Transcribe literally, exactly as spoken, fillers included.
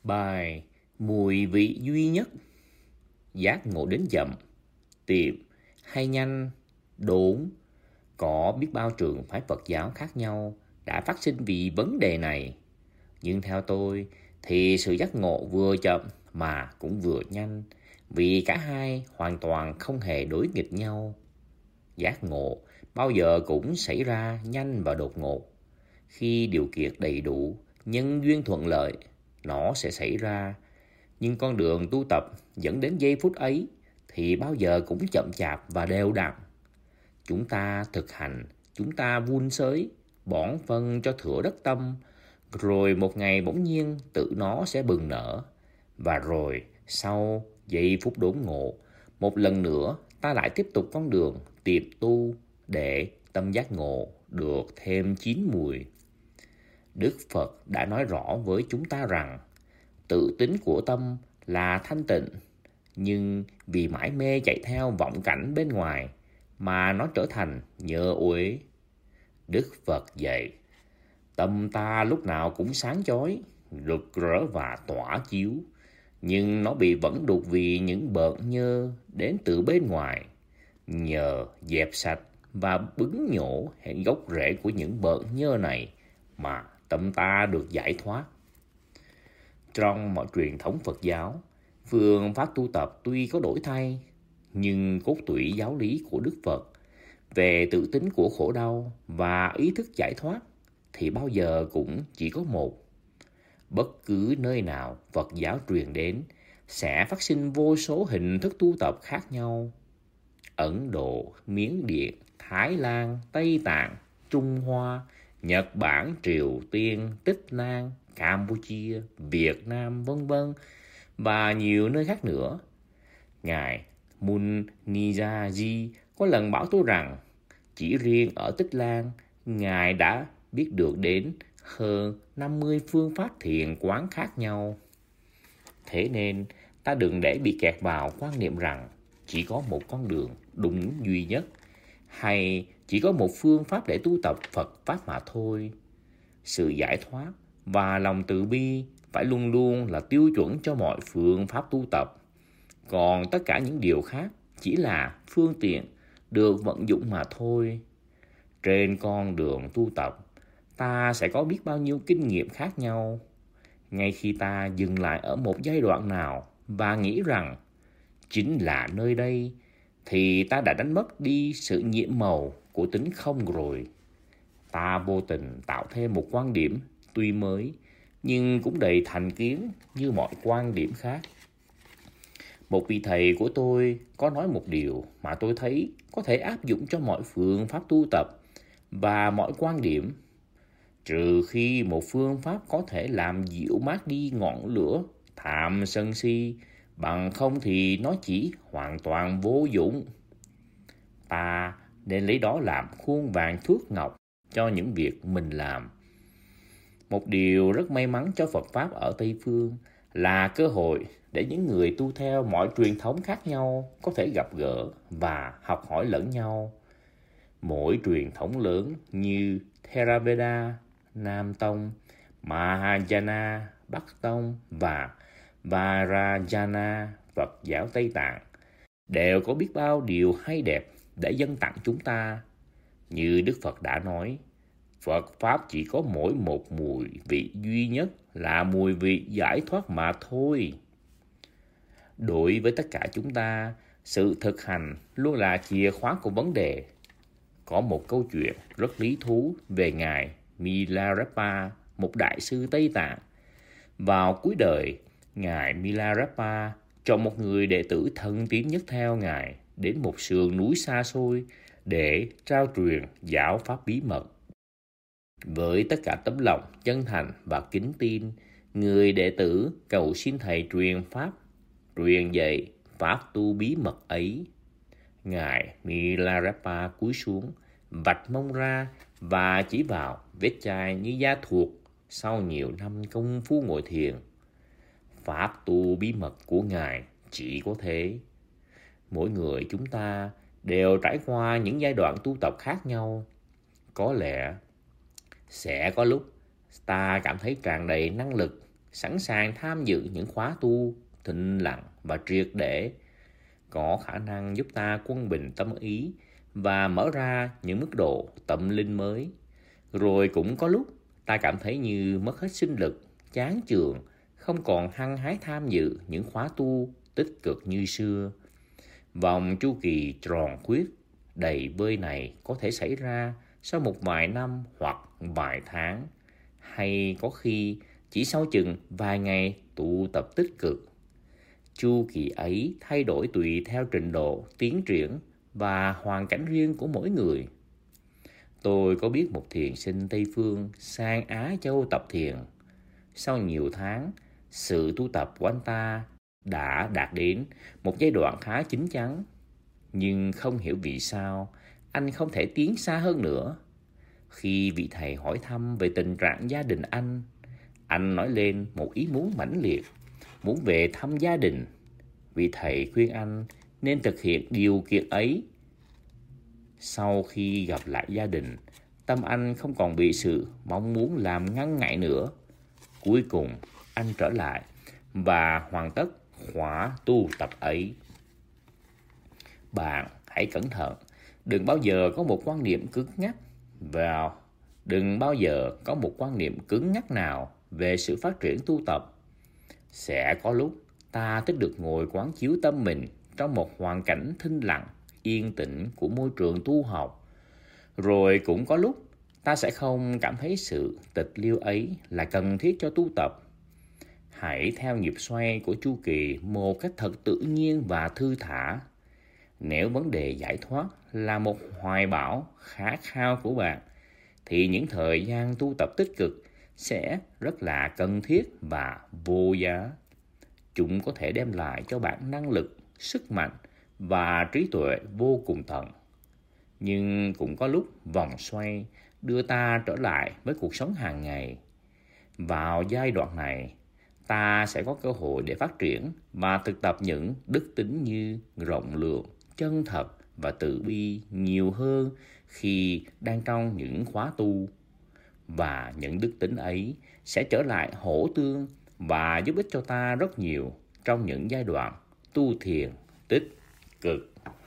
Bài Mùi vị duy nhất. Giác ngộ đến chậm, tiệm hay nhanh, đốn. Có biết bao trường phái Phật giáo khác nhau đã phát sinh vì vấn đề này. Nhưng theo tôi thì sự giác ngộ vừa chậm mà cũng vừa nhanh, vì cả hai hoàn toàn không hề đối nghịch nhau. Giác ngộ bao giờ cũng xảy ra nhanh và đột ngột. Khi điều kiện đầy đủ, nhân duyên thuận lợi, nó sẽ xảy ra. Nhưng con đường tu tập dẫn đến giây phút ấy thì bao giờ cũng chậm chạp và đều đặn. Chúng ta thực hành, chúng ta vun sới, bón phân cho thửa đất tâm, rồi một ngày bỗng nhiên tự nó sẽ bừng nở. Và rồi sau giây phút đốn ngộ, một lần nữa ta lại tiếp tục con đường tiệm tu để tâm giác ngộ được thêm chín mùi. Đức Phật đã nói rõ với chúng ta rằng tự tính của tâm là thanh tịnh, nhưng vì mãi mê chạy theo vọng cảnh bên ngoài mà nó trở thành nhơ uế. Đức Phật dạy, tâm ta lúc nào cũng sáng chói, rực rỡ và tỏa chiếu, nhưng nó bị vẫn đục vì những bợn nhơ đến từ bên ngoài. Nhờ dẹp sạch và bứng nhổ hệ gốc rễ của những bợn nhơ này mà tâm ta được giải thoát. Trong mọi truyền thống Phật giáo, phương pháp tu tập tuy có đổi thay, nhưng cốt tủy giáo lý của Đức Phật về tự tính của khổ đau và ý thức giải thoát thì bao giờ cũng chỉ có một. Bất cứ nơi nào Phật giáo truyền đến sẽ phát sinh vô số hình thức tu tập khác nhau. Ấn Độ, Miến Điện, Thái Lan, Tây Tạng, Trung Hoa, Nhật Bản, Triều Tiên, Tích Lan, Campuchia, Việt Nam, vân vân và nhiều nơi khác nữa. Ngài Munnijaji có lần bảo tôi rằng chỉ riêng ở Tích Lan, Ngài đã biết được đến hơn năm mươi phương pháp thiền quán khác nhau. Thế nên ta đừng để bị kẹt vào quan niệm rằng chỉ có một con đường đúng duy nhất, hay chỉ có một phương pháp để tu tập Phật Pháp mà thôi. Sự giải thoát và lòng từ bi phải luôn luôn là tiêu chuẩn cho mọi phương pháp tu tập. Còn tất cả những điều khác chỉ là phương tiện được vận dụng mà thôi. Trên con đường tu tập, ta sẽ có biết bao nhiêu kinh nghiệm khác nhau. Ngay khi ta dừng lại ở một giai đoạn nào và nghĩ rằng chính là nơi đây, thì ta đã đánh mất đi sự nhiệm màu của tính không rồi. Ta vô tình tạo thêm một quan điểm tuy mới, nhưng cũng đầy thành kiến như mọi quan điểm khác. Một vị thầy của tôi có nói một điều mà tôi thấy có thể áp dụng cho mọi phương pháp tu tập và mọi quan điểm. Trừ khi một phương pháp có thể làm dịu mát đi ngọn lửa tham sân si, bằng không thì nó chỉ hoàn toàn vô dụng. Ta nên lấy đó làm khuôn vàng thước ngọc cho những việc mình làm. Một điều rất may mắn cho Phật Pháp ở Tây Phương là cơ hội để những người tu theo mọi truyền thống khác nhau có thể gặp gỡ và học hỏi lẫn nhau. Mỗi truyền thống lớn như Theravada, Nam Tông, Mahayana, Bắc Tông và Vajrayana, Phật giáo Tây Tạng, đều có biết bao điều hay đẹp để dâng tặng chúng ta. Như Đức Phật đã nói, Phật Pháp chỉ có mỗi một mùi vị duy nhất là mùi vị giải thoát mà thôi. Đối với tất cả chúng ta, sự thực hành luôn là chìa khóa của vấn đề. Có một câu chuyện rất lý thú về Ngài Milarepa, một đại sư Tây Tạng. Vào cuối đời, Ngài Milarepa chọn một người đệ tử thân tín nhất theo Ngài đến một sườn núi xa xôi để trao truyền giáo pháp bí mật. Với tất cả tấm lòng chân thành và kính tin, người đệ tử cầu xin thầy truyền pháp, truyền dạy pháp tu bí mật ấy. Ngài Milarepa cúi xuống, vạch mông ra và chỉ vào vết chai như da thuộc sau nhiều năm công phu ngồi thiền. Pháp tu bí mật của Ngài chỉ có thế. Mỗi người chúng ta đều trải qua những giai đoạn tu tập khác nhau. Có lẽ sẽ có lúc ta cảm thấy tràn đầy năng lực, sẵn sàng tham dự những khóa tu thinh lặng và triệt để, có khả năng giúp ta quân bình tâm ý và mở ra những mức độ tâm linh mới. Rồi cũng có lúc ta cảm thấy như mất hết sinh lực, chán chường, không còn hăng hái tham dự những khóa tu tích cực như xưa. Vòng chu kỳ tròn khuyết đầy vơi này có thể xảy ra sau một vài năm hoặc vài tháng, hay có khi chỉ sau chừng vài ngày tụ tập tích cực. Chu kỳ ấy thay đổi tùy theo trình độ tiến triển và hoàn cảnh riêng của mỗi người. Tôi có biết một thiền sinh Tây Phương sang Á Châu tập thiền. Sau nhiều tháng, sự tu tập của anh ta đã đạt đến một giai đoạn khá chín chắn. Nhưng không hiểu vì sao anh không thể tiến xa hơn nữa. Khi vị thầy hỏi thăm về tình trạng gia đình anh, anh nói lên một ý muốn mãnh liệt, muốn về thăm gia đình. Vị thầy khuyên anh nên thực hiện điều kiện ấy. Sau khi gặp lại gia đình, tâm anh không còn bị sự mong muốn làm ngăn ngại nữa. Cuối cùng, anh trở lại và hoàn tất khóa tu tập ấy. Bạn hãy cẩn thận, đừng bao giờ có một quan niệm cứng nhắc vào, đừng bao giờ có một quan niệm cứng nhắc nào về sự phát triển tu tập. Sẽ có lúc ta thích được ngồi quán chiếu tâm mình trong một hoàn cảnh thinh lặng, yên tĩnh của môi trường tu học. Rồi cũng có lúc ta sẽ không cảm thấy sự tịch liêu ấy là cần thiết cho tu tập. Hãy theo nhịp xoay của chu kỳ một cách thật tự nhiên và thư thả. Nếu vấn đề giải thoát là một hoài bão khát khao của bạn, thì những thời gian tu tập tích cực sẽ rất là cần thiết và vô giá. Chúng có thể đem lại cho bạn năng lực, sức mạnh và trí tuệ vô cùng tận. Nhưng cũng có lúc vòng xoay đưa ta trở lại với cuộc sống hàng ngày. Vào giai đoạn này, ta sẽ có cơ hội để phát triển và thực tập những đức tính như rộng lượng, chân thật và từ bi nhiều hơn khi đang trong những khóa tu. Và những đức tính ấy sẽ trở lại hỗ tương và giúp ích cho ta rất nhiều trong những giai đoạn tu thiền tích cực.